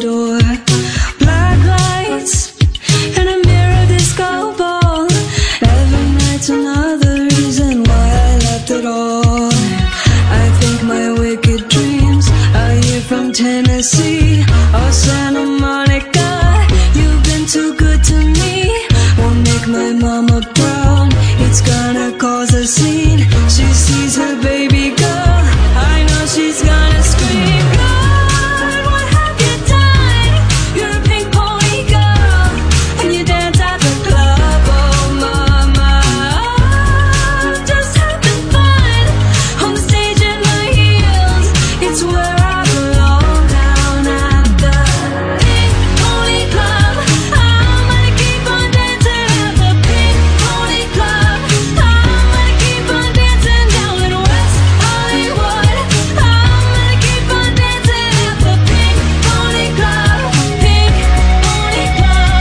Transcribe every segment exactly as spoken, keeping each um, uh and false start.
door. Black lights and a mirror disco ball. Every night's another reason why I left it all. I think my wicked dreams are here from Tennessee or Santa Monica. You've been too good to me. Won't make my mama proud. It's gonna cause a scene. She sees her baby girl. I know she's gonna scream. God, what have you done? You're a pink pony girl, and you dance at the club. Oh mama, I'm just having fun on the stage in my heels. It's where I belong, down at the Pink Pony Club. I'm gonna keep on dancing at the Pink Pony Club. I'm gonna keep on dancing down in West Hollywood. I'm gonna keep on dancing at the Pink Pony Club. Pink Pony Club.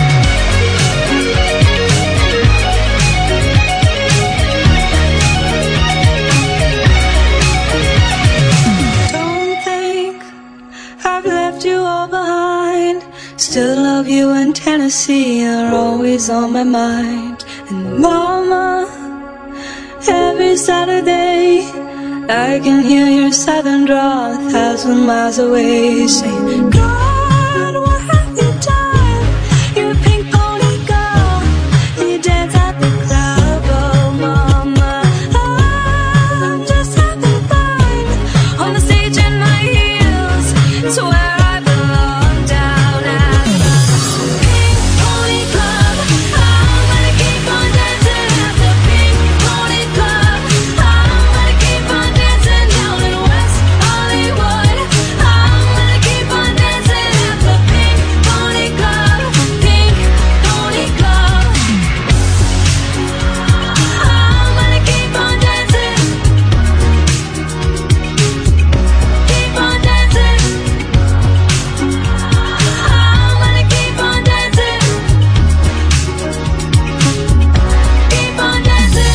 Don't think I've left you all behind. Still love you in Tennessee, you're always on my mind. And mama, every Saturday I can hear your southern drawl a thousand miles away. Say, God, what have you done? You're a pink pony girl, and you dance at the club. Oh mama, I'm just having fun on the stage in my heels. It's where I belong, down at the Pink Pony Club. I'm gonna keep on dancing at the Pink Pony Club. I'm gonna keep on dancing down in West Hollywood. I'm gonna keep on dancing at the Pink Pony Club. Pink Pony Club. I'm gonna keep on dancing. Keep on dancing. I'm gonna keep on dancing. Keep on dancing.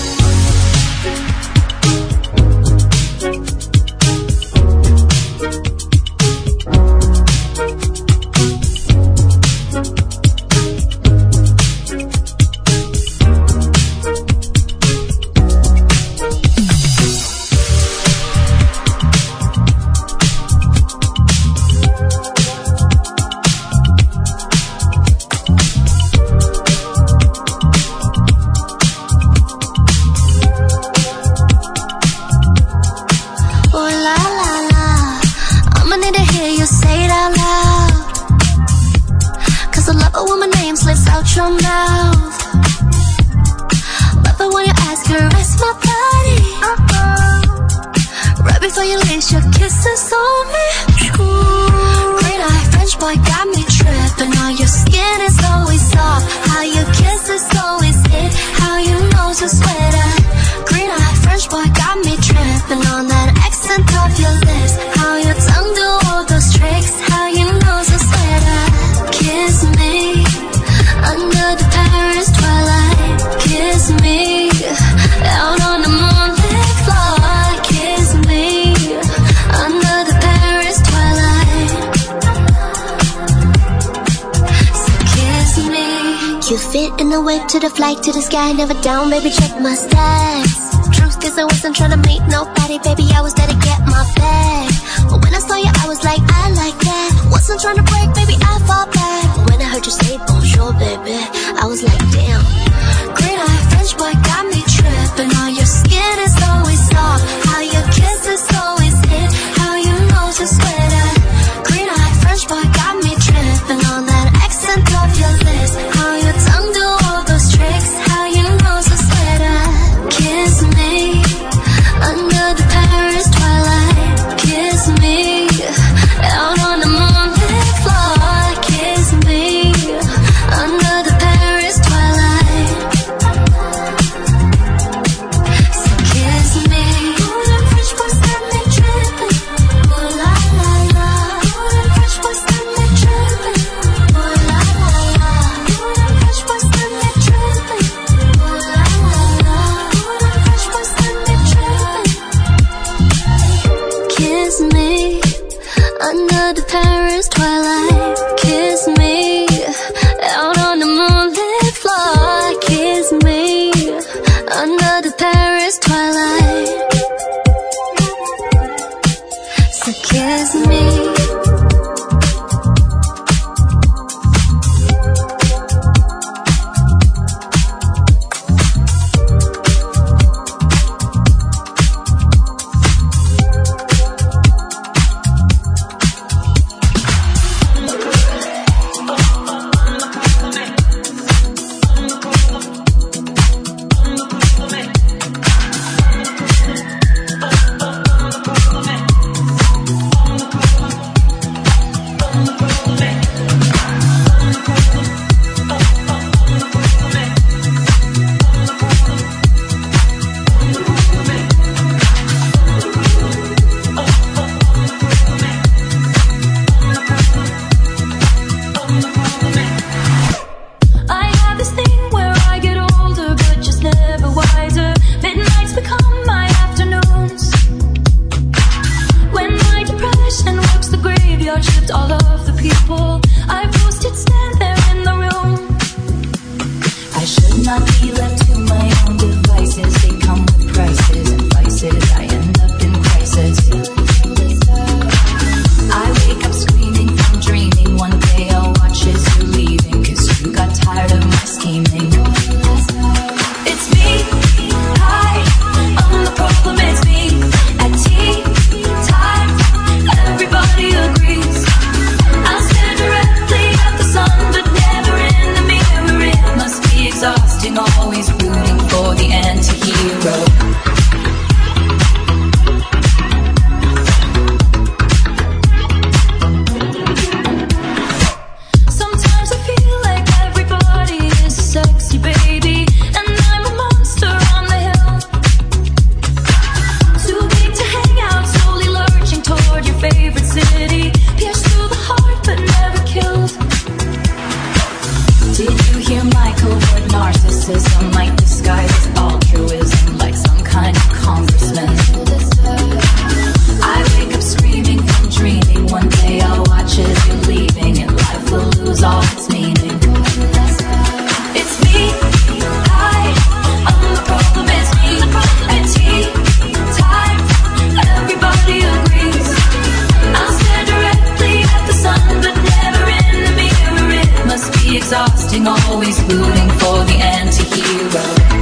Oh la la la, I'ma need to hear you say it out loud. Cause I love it when my name slips out your mouth. Love it when you ask her, rest my body. Uh-oh. Right before you lace your kisses on me. Ooh. Green eye French boy got me tripping. How your skin is always soft, how your kiss is always hit, how your nose is sweater. Green eye French boy got me tripping on that accent of your lips, how your tongue do all those tricks, how your nose is sweater. Kiss me under the Paris twilight. Kiss me out on the moonlit floor. Kiss me under the Paris twilight. So kiss me. You fit in the whip to the flight to the sky, never down, baby, check my stats. Truth is I wasn't trying to meet nobody, baby, I was there to get my bag. But when I saw you, I was like, I like that. Wasn't trying to break, baby, I fall back. When I heard you say bonjour, baby, I was like, damn. Green eye French boy got me tripping. How your skin is always soft, how your kiss is always hit, how your nose is sweater. Green eye French boy got me tripping on that accent of your lips, how your tongue do all those tricks, how your nose is sweater. Kiss me under the Paris twilight. Kiss me out on the moonlit floor. Kiss me under the Paris twilight. exhausting, always rooting for the anti-hero.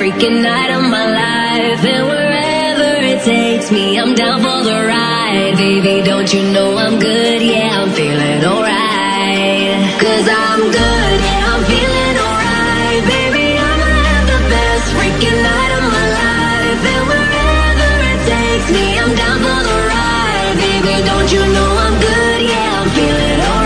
freaking night of my life. And wherever it takes me, I'm down for the ride. Baby, don't you know I'm good? Yeah, I'm feeling alright. Cause I'm good, yeah, I'm feeling alright. Baby, I'ma have the best freaking night of my life. And wherever it takes me, I'm down for the ride. Baby, don't you know I'm good? Yeah, I'm feeling alright.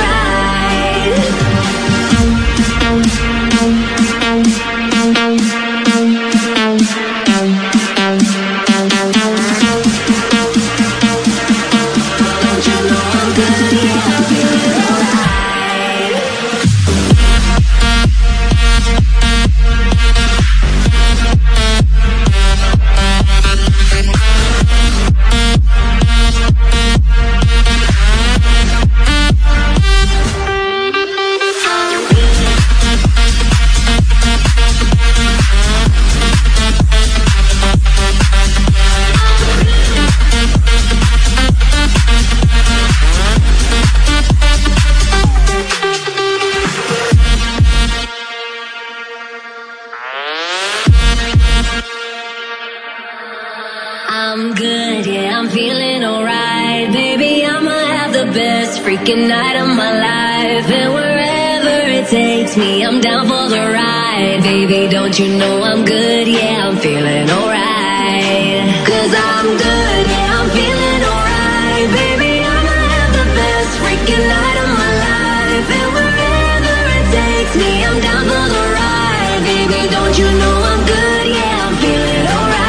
I'm good, yeah, I'm feeling alright. Baby, I'ma have the best freaking night of my life. And wherever it takes me, I'm down for the ride. Baby, don't you know I'm good? Yeah, I'm feeling alright. Cause I'm good, yeah, I'm feeling alright. Baby, I'ma have the best freaking night of my life. And wherever it takes me, I'm down for the ride. Baby, don't you know I'm good? Yeah, I'm feeling alright.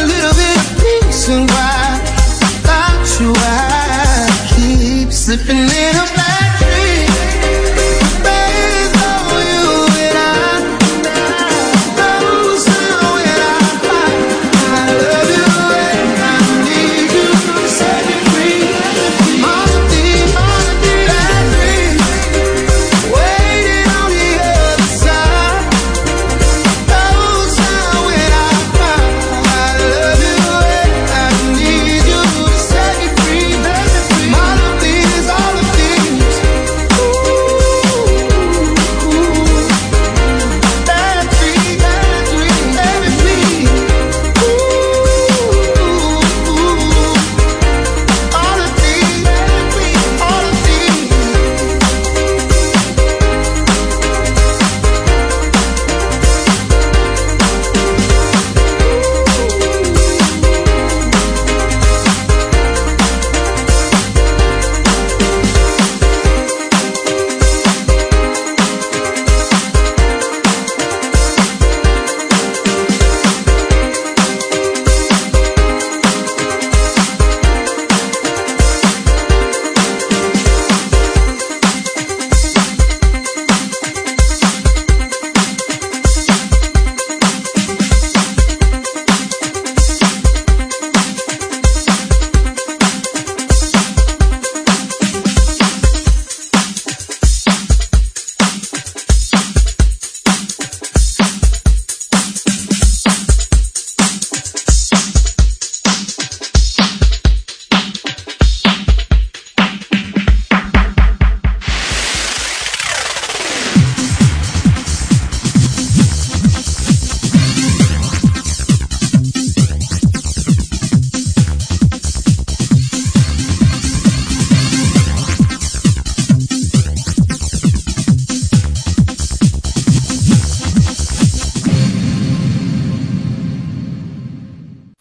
Slipping